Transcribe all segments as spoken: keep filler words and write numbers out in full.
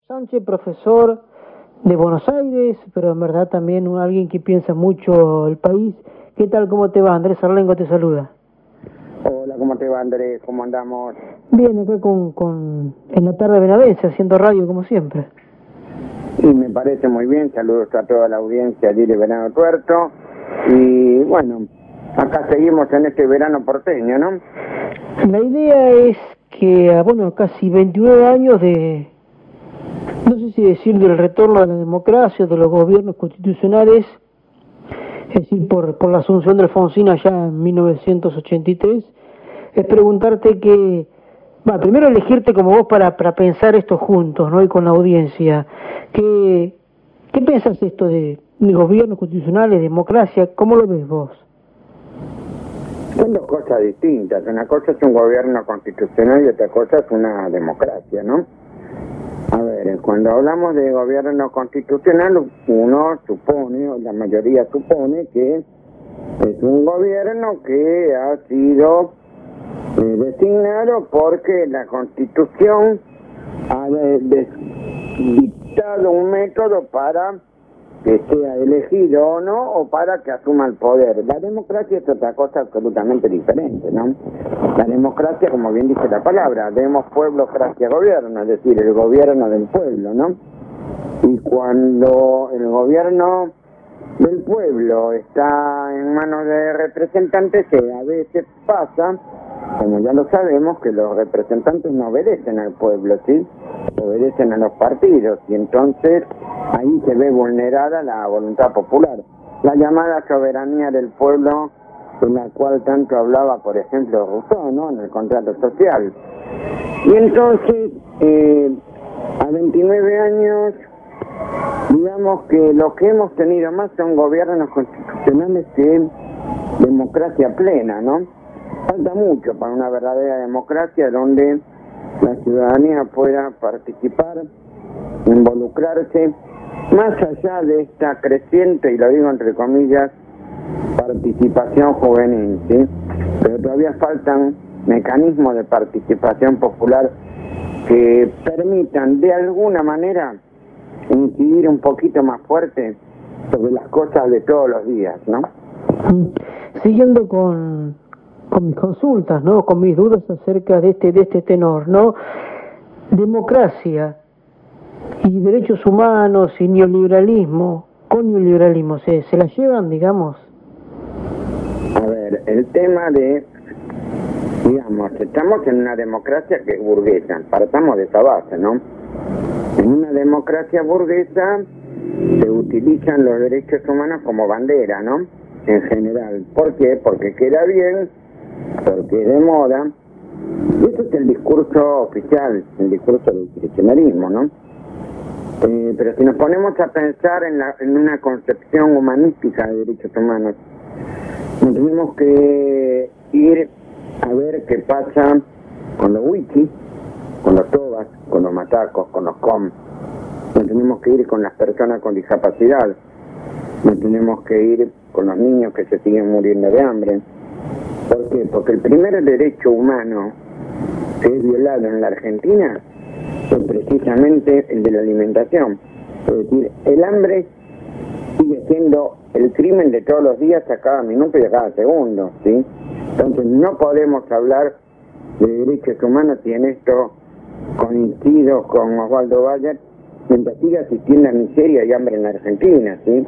Sánchez, profesor de Buenos Aires, pero en verdad también un, alguien que piensa mucho el país. ¿Qué tal? ¿Cómo te va? Andrés Arlengo te saluda. Hola, ¿cómo te va, Andrés? ¿Cómo andamos? Bien, acá con, con en la tarde Benavense, haciendo radio como siempre. Y me parece muy bien. Saludos a toda la audiencia de Verano Tuerto. Y bueno, acá seguimos en este verano porteño, ¿no? La idea es que, bueno, casi veintinueve años de, no sé si decir del retorno a la democracia, de los gobiernos constitucionales, es decir, por, por la asunción de Alfonsín allá en mil novecientos ochenta y tres, es preguntarte que, bueno, primero elegirte como vos para, para pensar esto juntos, ¿no? Y con la audiencia, ¿qué, qué pensás esto de, de gobiernos constitucionales, democracia? ¿Cómo lo ves vos? Son dos cosas distintas. Una cosa es un gobierno constitucional y otra cosa es una democracia, ¿no? A ver, cuando hablamos de gobierno constitucional, uno supone, o la mayoría supone, que es un gobierno que ha sido eh, designado porque la Constitución ha de, de, dictado un método para que sea elegido o no, o para que asuma el poder. La democracia es otra cosa absolutamente diferente, ¿no? La democracia, como bien dice la palabra, demos pueblocracia gobierno, es decir, el gobierno del pueblo, ¿no? Y cuando el gobierno del pueblo está en manos de representantes, que a veces pasa, como ya lo sabemos, que los representantes no obedecen al pueblo, ¿sí? Obedecen a los partidos, y entonces ahí se ve vulnerada la voluntad popular. La llamada soberanía del pueblo, de la cual tanto hablaba, por ejemplo, Rousseau, ¿no?, en el contrato social. Y entonces, eh, a veintinueve años, digamos que lo que hemos tenido más son gobiernos constitucionales que democracia plena, ¿no? Falta mucho para una verdadera democracia donde la ciudadanía pueda participar, involucrarse, más allá de esta creciente, y lo digo entre comillas, participación juvenil, ¿sí? Pero todavía faltan mecanismos de participación popular que permitan de alguna manera incidir un poquito más fuerte sobre las cosas de todos los días, ¿no? Siguiendo con, con mis consultas, ¿no?, con mis dudas acerca de este de este tenor, ¿no? Democracia y derechos humanos y neoliberalismo, con neoliberalismo, ¿se, se la llevan, digamos? A ver, el tema de, digamos, estamos en una democracia que es burguesa, partamos de esa base, ¿no? En una democracia burguesa se utilizan los derechos humanos como bandera, ¿no? En general. ¿Por qué? Porque queda bien, porque es de moda. Y ese es el discurso oficial, el discurso del kirchnerismo, ¿no? Eh, pero si nos ponemos a pensar en, la, en una concepción humanística de derechos humanos, nos tenemos que ir a ver qué pasa con los wikis, con los tobas, con los matacos, con los com. Nos tenemos que ir con las personas con discapacidad. Nos tenemos que ir con los niños que se siguen muriendo de hambre. ¿Por qué? Porque el primer derecho humano que es violado en la Argentina es precisamente el de la alimentación. Es decir, el hambre sigue siendo el crimen de todos los días, a cada minuto y a cada segundo, ¿sí? Entonces no podemos hablar de derechos humanos si en esto coincido con Osvaldo Bayer, mientras siga existiendo miseria y hambre en la Argentina, ¿sí?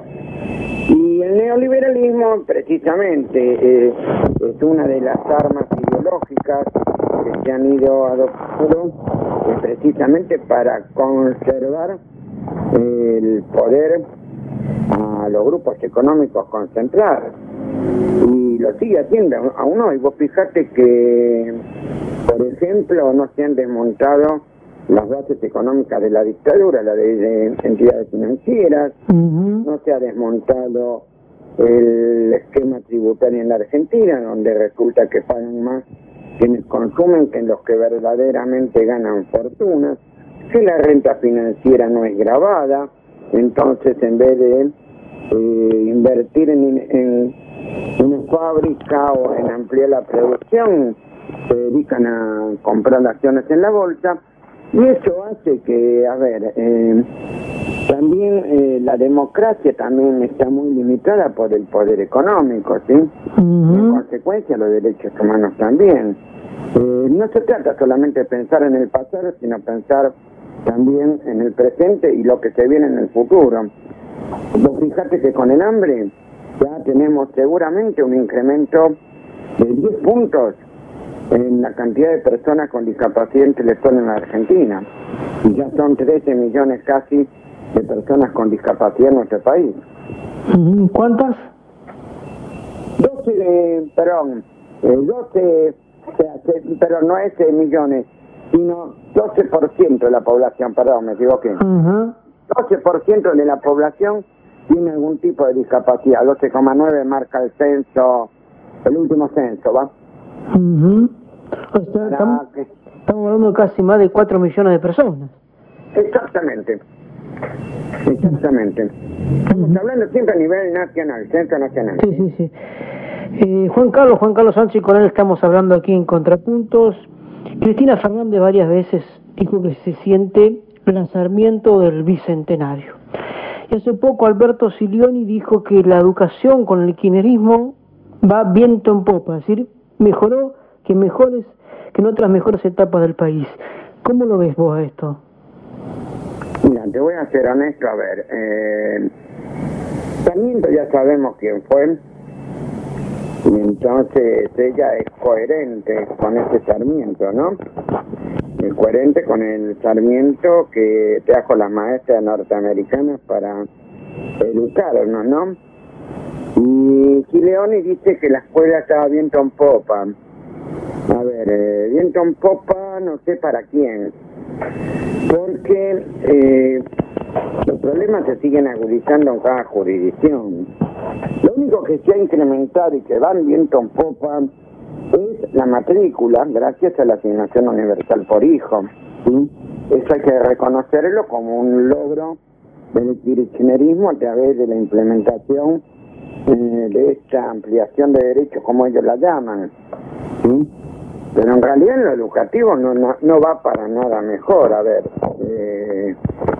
Y el neoliberalismo, precisamente, eh, es una de las armas ideológicas que se han ido adoptando eh, precisamente para conservar eh, el poder a los grupos económicos concentrados. Y lo sigue haciendo aún hoy. Vos fijate que, por ejemplo, no se han desmontado las bases económicas de la dictadura, la de, de entidades financieras, uh-huh. No se ha desmontado el esquema tributario en la Argentina, donde resulta que pagan más quienes consumen que los que verdaderamente ganan fortunas, que la renta financiera no es gravada, entonces en vez de eh, invertir en, en una fábrica o en ampliar la producción, se dedican a comprar acciones en la bolsa. Y eso hace que, a ver, eh, también eh, la democracia también está muy limitada por el poder económico, ¿sí? Uh-huh. En consecuencia, los derechos humanos también. Eh, no se trata solamente de pensar en el pasado, sino pensar también en el presente y lo que se viene en el futuro. Vos fijate que con el hambre ya tenemos seguramente un incremento de diez puntos en la cantidad de personas con discapacidad intelectual en la Argentina. Y ya son trece millones casi de personas con discapacidad en nuestro país. ¿Cuántas? doce, de, perdón, eh, doce, o sea, pero no es eh, millones, sino doce por ciento de la población, perdón, me equivoqué. Uh-huh. doce por ciento de la población tiene algún tipo de discapacidad. doce coma nueve marca el censo, el último censo, ¿va? Uh-huh. O sea, estamos, que... estamos hablando de casi más de cuatro millones de personas. Exactamente. Exactamente. Estamos uh-huh. hablando siempre a nivel nacional, censo nacional. Sí, sí, sí. Eh, Juan Carlos, Juan Carlos Sánchez, con él estamos hablando aquí en Contrapuntos. Cristina Fernández varias veces dijo que se siente lanzamiento del bicentenario. Y hace poco Alberto Silioni dijo que la educación con el kirchnerismo va viento en popa, es decir, mejoró que mejores que en otras mejores etapas del país. ¿Cómo lo ves vos a esto? Mira, te voy a ser honesto, a ver, eh, Sarmiento ya sabemos quién fue, y entonces ella es coherente con ese Sarmiento, ¿no? Es coherente con el Sarmiento que trajo las maestras norteamericanas para educarnos, ¿no? Y Gileoni dice que la escuela estaba viento en popa. A ver, eh, viento en popa no sé para quién, porque eh, los problemas se siguen agudizando en cada jurisdicción. Lo único que se ha incrementado y que va en viento en popa es la matrícula, gracias a la asignación universal por hijo, ¿sí? Eso hay que reconocerlo como un logro del kirchnerismo a través de la implementación eh, de esta ampliación de derechos, como ellos la llaman, ¿sí? Pero en realidad en lo educativo no, no, no va para nada mejor. A ver, eh,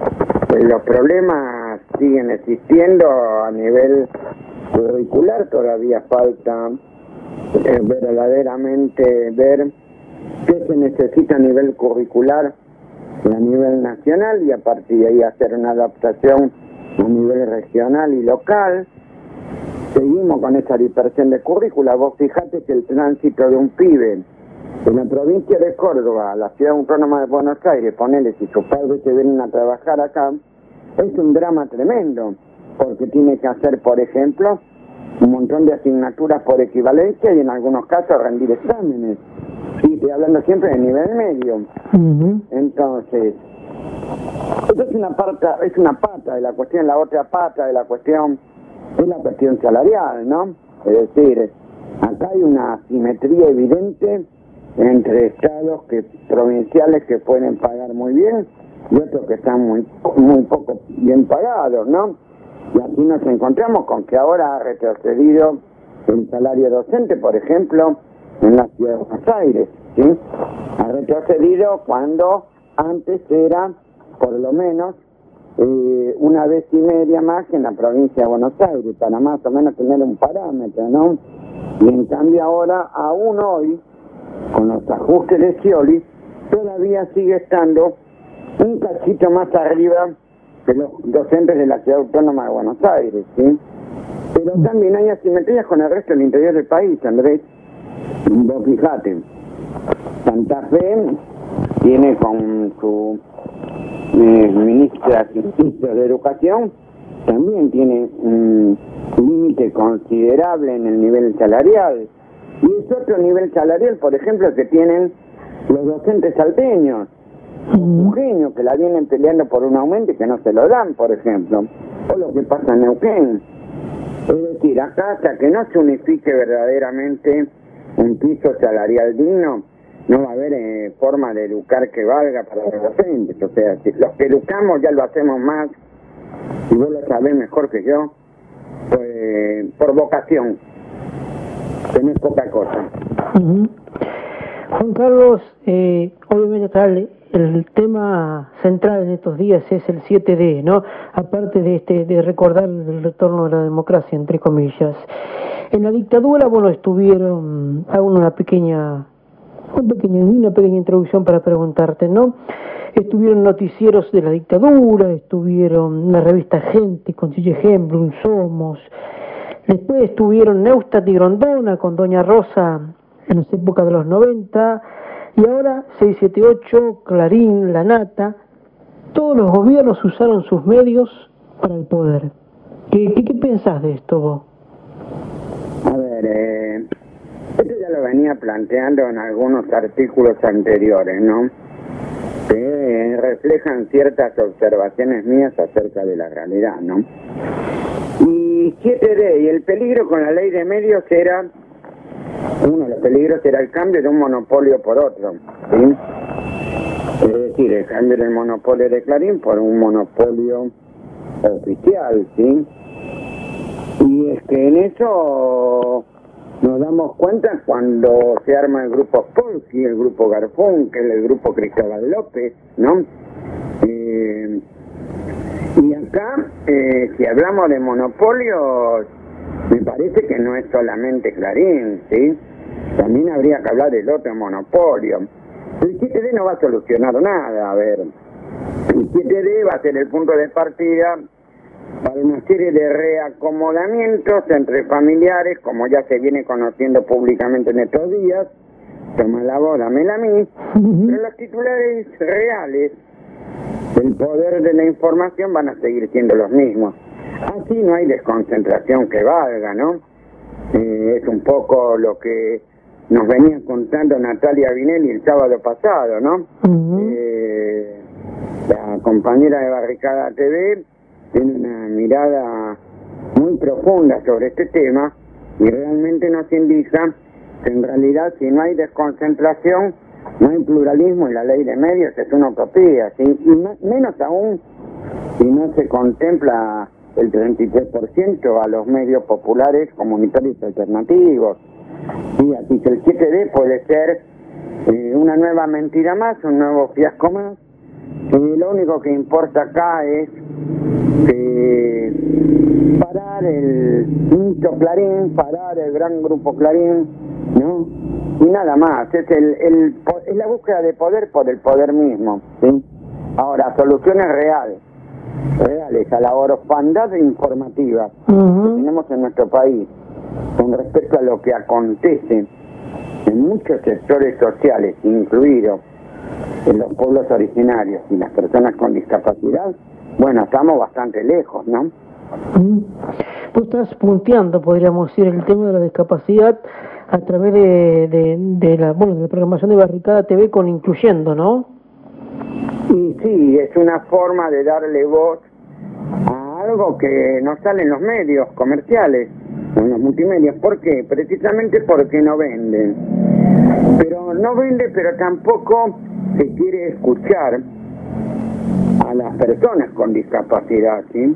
los problemas siguen existiendo a nivel curricular, todavía falta eh, verdaderamente ver qué se necesita a nivel curricular y a nivel nacional, y a partir de ahí hacer una adaptación a nivel regional y local. Seguimos con esa dispersión de currícula. Vos fijate que el tránsito de un pibe en la provincia de Córdoba a la ciudad autónoma de Buenos Aires, ponele, si sus padres se vienen a trabajar acá, es un drama tremendo, porque tiene que hacer, por ejemplo, un montón de asignaturas por equivalencia y en algunos casos rendir exámenes. Sí, estoy hablando siempre de nivel medio. Uh-huh. Entonces, esto es una pata, es una pata de la cuestión. La otra pata de la cuestión es la cuestión salarial, ¿no? Es decir, acá hay una asimetría evidente entre estados que provinciales que pueden pagar muy bien y otros que están muy muy poco bien pagados, ¿no? Y así nos encontramos con que ahora ha retrocedido el salario docente, por ejemplo, en la ciudad de Buenos Aires, ¿sí? Ha retrocedido cuando antes era, por lo menos, eh, una vez y media más que en la provincia de Buenos Aires, para más o menos tener un parámetro, ¿no? Y en cambio ahora, aún hoy, con los ajustes de Scioli, todavía sigue estando un cachito más arriba que los docentes de la ciudad autónoma de Buenos Aires, ¿sí? Pero también hay asimetrías con el resto del interior del país, Andrés. Vos fijate, Santa Fe tiene con su eh, ministra, ministra de Educación, también tiene un límite considerable en el nivel salarial. Y es otro nivel salarial, por ejemplo, que tienen los docentes salteños, jujeños, que la vienen peleando por un aumento y que no se lo dan, por ejemplo. O lo que pasa en Neuquén. Es decir, acá hasta que no se unifique verdaderamente un piso salarial digno, no va a haber eh, forma de educar que valga para los docentes. O sea, si los que educamos ya lo hacemos más, y vos lo sabés mejor que yo, pues por vocación. Tenés poca cosa. Uh-huh. Juan Carlos, eh, obviamente está el, el tema central en estos días es el siete D, ¿no? Aparte de este de recordar el retorno de la democracia, entre comillas. En la dictadura, bueno, estuvieron, hago una pequeña, una pequeña, una pequeña introducción para preguntarte, ¿no? Estuvieron noticieros de la dictadura, estuvieron la revista Gente con Chiche Hembrun, Somos, después estuvieron Neustadt y Grondona con Doña Rosa en las épocas de los noventa, y ahora seiscientos setenta y ocho, Clarín, La Nata. Todos los gobiernos usaron sus medios para el poder. ¿Qué, qué, qué pensás de esto vos? A ver, eh, esto ya lo venía planteando en algunos artículos anteriores, ¿no? Que reflejan ciertas observaciones mías acerca de la realidad, ¿no? Y siete D, y el peligro con la ley de medios era, uno de los peligros era el cambio de un monopolio por otro, ¿sí? Es decir, el cambio del monopolio de Clarín por un monopolio oficial, ¿sí? Y es que en eso nos damos cuenta cuando se arma el grupo Polski, el grupo Garfunkel, el grupo Cristóbal López, ¿no? Eh, y acá, eh, si hablamos de monopolios, me parece que no es solamente Clarín, ¿sí? También habría que hablar del otro monopolio. El siete D no va a solucionar nada, a ver. El siete D va a ser el punto de partida para una serie de reacomodamientos entre familiares, como ya se viene conociendo públicamente en estos días. Toma la voz, dámela a mí. Pero los titulares reales del poder de la información van a seguir siendo los mismos. Así no hay desconcentración que valga, ¿no? Eh, es un poco lo que nos venía contando Natalia Vinelli el sábado pasado, ¿no? Uh-huh. eh, la compañera de Barricada T V tiene una mirada muy profunda sobre este tema y realmente nos indica que en realidad si no hay desconcentración, no hay pluralismo y la ley de medios es una utopía, ¿sí? Y no, menos aún si no se contempla el treinta y tres por ciento a los medios populares, comunitarios y alternativos. Sí, así que el siete D puede ser eh, una nueva mentira más, un nuevo fiasco más. Y lo único que importa acá es eh, parar el nicho Clarín, parar el gran grupo Clarín, ¿no? Y nada más, es el, el es la búsqueda de poder por el poder mismo, ¿sí? Ahora, soluciones reales, reales a la orfandad informativa uh-huh. que tenemos en nuestro país con respecto a lo que acontece en muchos sectores sociales, incluidos en los pueblos originarios y las personas con discapacidad, bueno, estamos bastante lejos, ¿no? Mm. Vos estás punteando, podríamos decir, el tema de la discapacidad a través de, de, de la bueno de la programación de Barricada T V con Incluyendo, ¿no? Y sí, es una forma de darle voz a algo que no sale en los medios comerciales, en los multimedios. ¿Por qué? Precisamente porque no venden. Pero no vende, pero tampoco se quiere escuchar a las personas con discapacidad, ¿sí?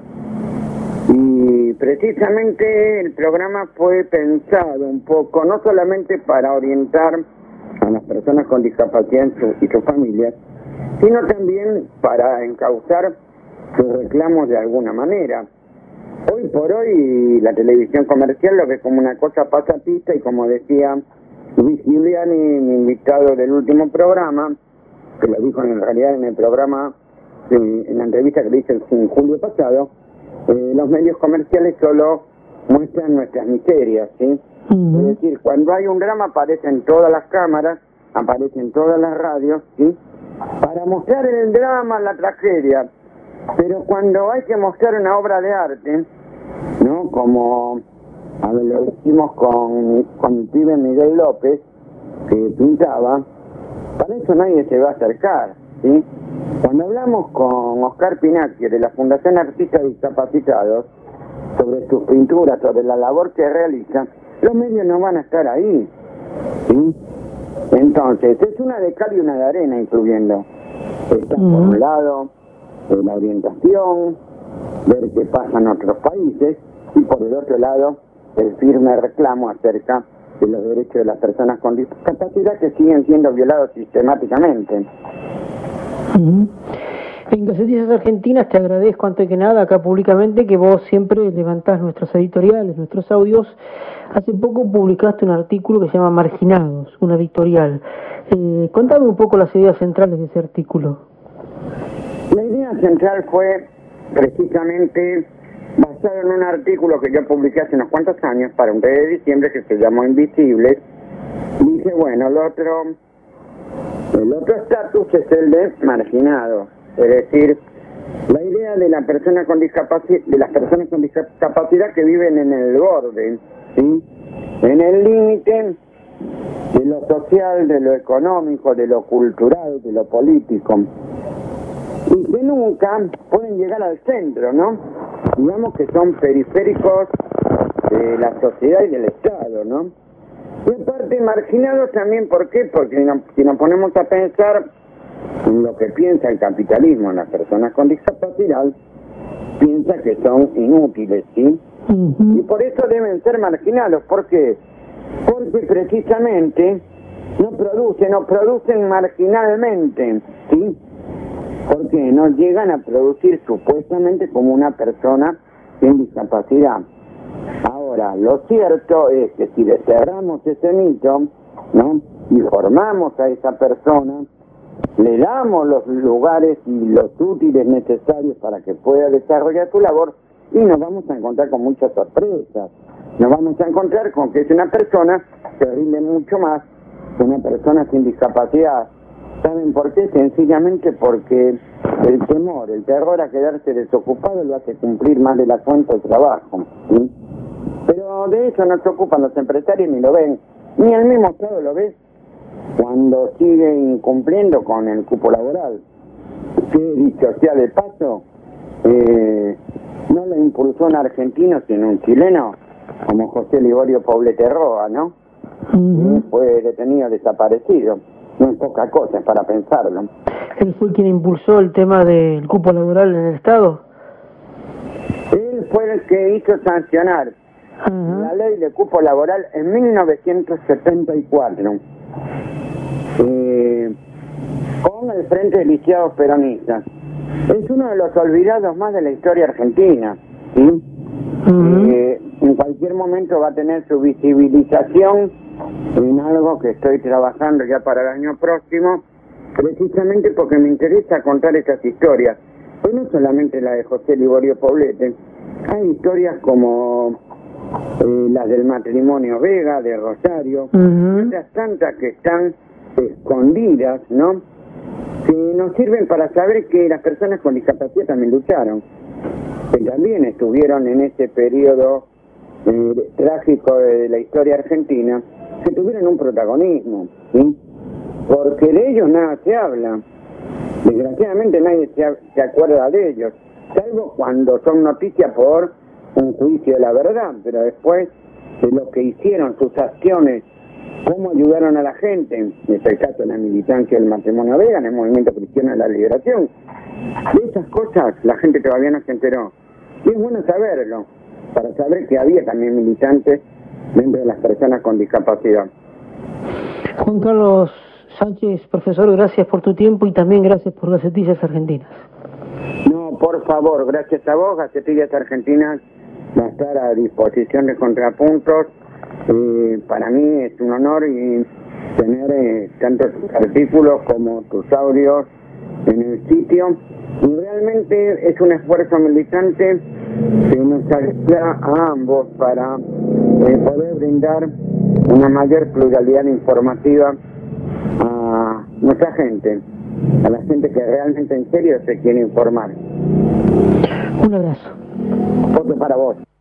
Y precisamente el programa fue pensado un poco, no solamente para orientar a las personas con discapacidad y sus familias, sino también para encauzar sus reclamos de alguna manera. Hoy por hoy la televisión comercial lo ve como una cosa pasatista y, como decía Luis Giuliani, mi invitado del último programa, que lo dijo en realidad en el programa, eh, en la entrevista que le hice en julio pasado, eh, los medios comerciales solo muestran nuestras miserias, ¿sí? Uh-huh. Es decir, cuando hay un drama aparecen todas las cámaras, aparecen todas las radios, ¿sí? Para mostrar el drama, la tragedia. Pero cuando hay que mostrar una obra de arte, ¿no? Como a ver, lo hicimos con, con mi pibe Miguel López, que pintaba, para eso nadie se va a acercar, ¿sí? Cuando hablamos con Oscar Pinacchio de la Fundación Artistas Discapacitados sobre sus pinturas, sobre la labor que realiza, los medios no van a estar ahí, ¿sí? Entonces, es una de cal y una de arena, incluyendo. Está uh-huh. por un lado eh, la orientación, ver qué pasa en otros países, y por el otro lado, el firme reclamo acerca de los derechos de las personas con discapacidad que siguen siendo violados sistemáticamente. Uh-huh. En Gacetillas Argentinas te agradezco antes que nada acá públicamente que vos siempre levantás nuestros editoriales, nuestros audios. Hace poco publicaste un artículo que se llama Marginados, una editorial. Eh, contame un poco las ideas centrales de ese artículo. La idea central fue precisamente basado en un artículo que yo publiqué hace unos cuantos años para un mes de diciembre que se llamó Invisibles. Dije, bueno, el otro el otro estatus es el de marginado, es decir, la idea de la persona con discapacidad, de las personas con discapacidad que viven en el borde, ¿sí? En el límite de lo social, de lo económico, de lo cultural, de lo político, y que nunca pueden llegar al centro, ¿no? Digamos que son periféricos de la sociedad y del Estado, ¿no? Y aparte marginados también, ¿por qué? Porque no, si nos ponemos a pensar en lo que piensa el capitalismo en las personas con discapacidad, piensa que son inútiles, ¿sí? Uh-huh. Y por eso deben ser marginados. ¿Por qué? Porque precisamente no producen, no producen marginalmente, ¿sí? Porque no llegan a producir supuestamente como una persona sin discapacidad. Ahora, lo cierto es que si desterramos ese mito, ¿no? Y formamos a esa persona, le damos los lugares y los útiles necesarios para que pueda desarrollar su labor, y nos vamos a encontrar con muchas sorpresas. Nos vamos a encontrar con que es una persona que rinde mucho más que una persona sin discapacidad. ¿Saben por qué? Sencillamente porque el temor, el terror a quedarse desocupado lo hace cumplir más de la cuenta de trabajo, ¿sí? Pero de eso no se ocupan los empresarios ni lo ven, ni el mismo Estado lo ve cuando sigue incumpliendo con el cupo laboral, que dicho sea de paso, eh, no lo impulsó un argentino sino un chileno, como José Liborio Poblete Roa, ¿no? Uh-huh. Fue detenido desaparecido. No es poca cosa, es para pensarlo. ¿Él fue quien impulsó el tema del cupo laboral en el Estado? Él fue el que hizo sancionar uh-huh. la ley de cupo laboral en mil novecientos setenta y cuatro, eh, con el Frente de Lisiados Peronistas. Es uno de los olvidados más de la historia argentina, ¿sí? Uh-huh. eh, en cualquier momento va a tener su visibilización en algo que estoy trabajando ya para el año próximo, precisamente porque me interesa contar estas historias. Pues no solamente la de José Liborio Poblete, hay historias como eh, las del matrimonio Vega, de Rosario, uh-huh. otras tantas que están escondidas, ¿no? Que nos sirven para saber que las personas con discapacidad también lucharon, que también estuvieron en ese periodo eh, trágico de la historia argentina, que tuvieron un protagonismo, ¿sí? Porque de ellos nada se habla. Desgraciadamente nadie se, se acuerda de ellos, salvo cuando son noticia por un juicio de la verdad, pero después de lo que hicieron, sus acciones, cómo ayudaron a la gente, es el caso de la militancia del matrimonio Vega, en el movimiento cristiano de la liberación. De esas cosas la gente todavía no se enteró. Y es bueno saberlo, para saber que había también militantes dentro de las personas con discapacidad. Juan Carlos Sánchez, profesor, gracias por tu tiempo y también gracias por Gacetillas Argentinas. No, por favor, gracias a vos. Gacetillas Argentinas va a estar a disposición de Contrapuntos. Eh, para mí es un honor y tener eh, tanto tus artículos como tus audios en el sitio. Y realmente es un esfuerzo militante que nos ayuda a ambos para eh, poder brindar una mayor pluralidad informativa a nuestra gente, a la gente que realmente en serio se quiere informar. Un abrazo. Otro para vos.